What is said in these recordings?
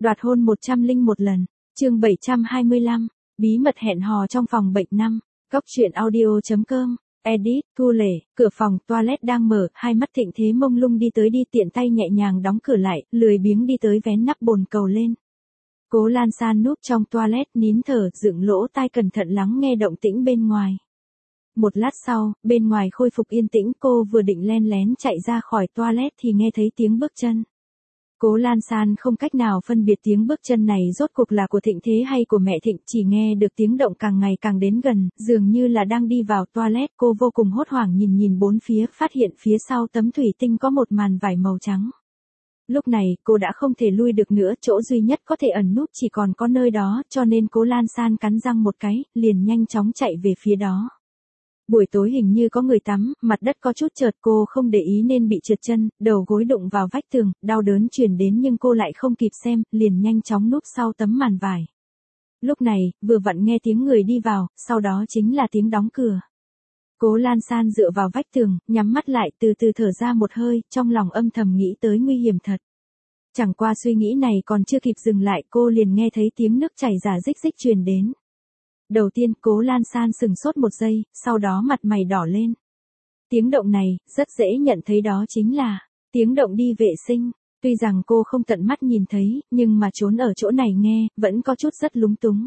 Đoạt hôn 101 lần. Chương 725. Bí mật hẹn hò trong phòng bệnh 5. Góc truyện audio.com. Edit, Thu Lệ, cửa phòng toilet đang mở, hai mắt Thịnh Thế mông lung đi tới đi tiện tay nhẹ nhàng đóng cửa lại, lười biếng đi tới vén nắp bồn cầu lên. Cố Lan San núp trong toilet nín thở, dựng lỗ tai cẩn thận lắng nghe động tĩnh bên ngoài. Một lát sau, bên ngoài khôi phục yên tĩnh, cô vừa định len lén chạy ra khỏi toilet thì nghe thấy tiếng bước chân. Cố Lan San không cách nào phân biệt tiếng bước chân này rốt cuộc là của Thịnh Thế hay của mẹ Thịnh, chỉ nghe được tiếng động càng ngày càng đến gần, dường như là đang đi vào toilet. Cô vô cùng hốt hoảng nhìn bốn phía, phát hiện phía sau tấm thủy tinh có một màn vải màu trắng. Lúc này, cô đã không thể lui được nữa, chỗ duy nhất có thể ẩn núp chỉ còn có nơi đó, cho nên Cố Lan San cắn răng một cái, liền nhanh chóng chạy về phía đó. Buổi tối hình như có người tắm, mặt đất có chút trượt, cô không để ý nên bị trượt chân, đầu gối đụng vào vách tường, đau đớn truyền đến nhưng cô lại không kịp xem, liền nhanh chóng núp sau tấm màn vải. Lúc này, vừa vặn nghe tiếng người đi vào, sau đó chính là tiếng đóng cửa. Cố Lan San dựa vào vách tường, nhắm mắt lại, từ từ thở ra một hơi, trong lòng âm thầm nghĩ tới nguy hiểm thật. Chẳng qua suy nghĩ này còn chưa kịp dừng lại, cô liền nghe thấy tiếng nước chảy rả rích rích truyền đến. Đầu tiên, Cố Lan San sừng sốt một giây, sau đó mặt mày đỏ lên. Tiếng động này, rất dễ nhận thấy đó chính là tiếng động đi vệ sinh. Tuy rằng cô không tận mắt nhìn thấy, nhưng mà trốn ở chỗ này nghe, vẫn có chút rất lúng túng.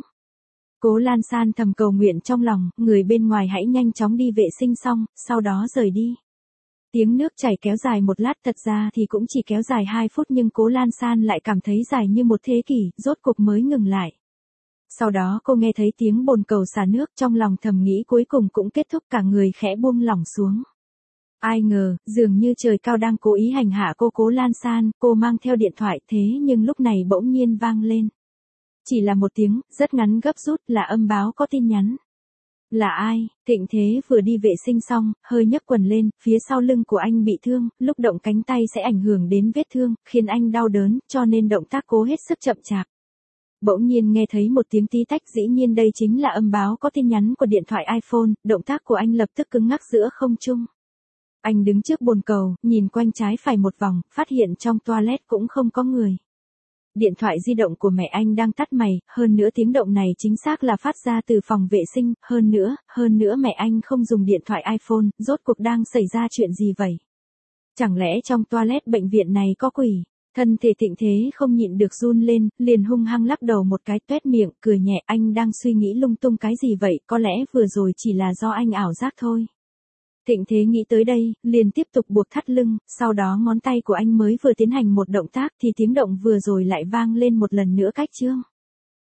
Cố Lan San thầm cầu nguyện trong lòng, người bên ngoài hãy nhanh chóng đi vệ sinh xong, sau đó rời đi. Tiếng nước chảy kéo dài một lát, thật ra thì cũng chỉ kéo dài 2 phút nhưng Cố Lan San lại cảm thấy dài như một thế kỷ, rốt cuộc mới ngừng lại. Sau đó cô nghe thấy tiếng bồn cầu xả nước, trong lòng thầm nghĩ cuối cùng cũng kết thúc, cả người khẽ buông lỏng xuống. Ai ngờ, dường như trời cao đang cố ý hành hạ cô. Cố Lan San, cô mang theo điện thoại, thế nhưng lúc này bỗng nhiên vang lên. Chỉ là một tiếng, rất ngắn gấp rút, là âm báo có tin nhắn. Là ai? Thịnh Thế vừa đi vệ sinh xong, hơi nhấc quần lên, phía sau lưng của anh bị thương, lúc động cánh tay sẽ ảnh hưởng đến vết thương, khiến anh đau đớn, cho nên động tác cố hết sức chậm chạp. Bỗng nhiên nghe thấy một tiếng tí tách, dĩ nhiên đây chính là âm báo có tin nhắn của điện thoại iPhone, động tác của anh lập tức cứng ngắc giữa không trung. Anh đứng trước bồn cầu, nhìn quanh trái phải một vòng, phát hiện trong toilet cũng không có người. Điện thoại di động của mẹ anh đang tắt mày, hơn nữa tiếng động này chính xác là phát ra từ phòng vệ sinh, hơn nữa mẹ anh không dùng điện thoại iPhone, rốt cuộc đang xảy ra chuyện gì vậy? Chẳng lẽ trong toilet bệnh viện này có quỷ? Thân thể Thịnh Thế không nhịn được run lên, liền hung hăng lắc đầu một cái, tuét miệng, cười nhẹ. Anh đang suy nghĩ lung tung cái gì vậy, có lẽ vừa rồi chỉ là do anh ảo giác thôi. Thịnh Thế nghĩ tới đây, liền tiếp tục buộc thắt lưng, sau đó ngón tay của anh mới vừa tiến hành một động tác thì tiếng động vừa rồi lại vang lên một lần nữa cách chương.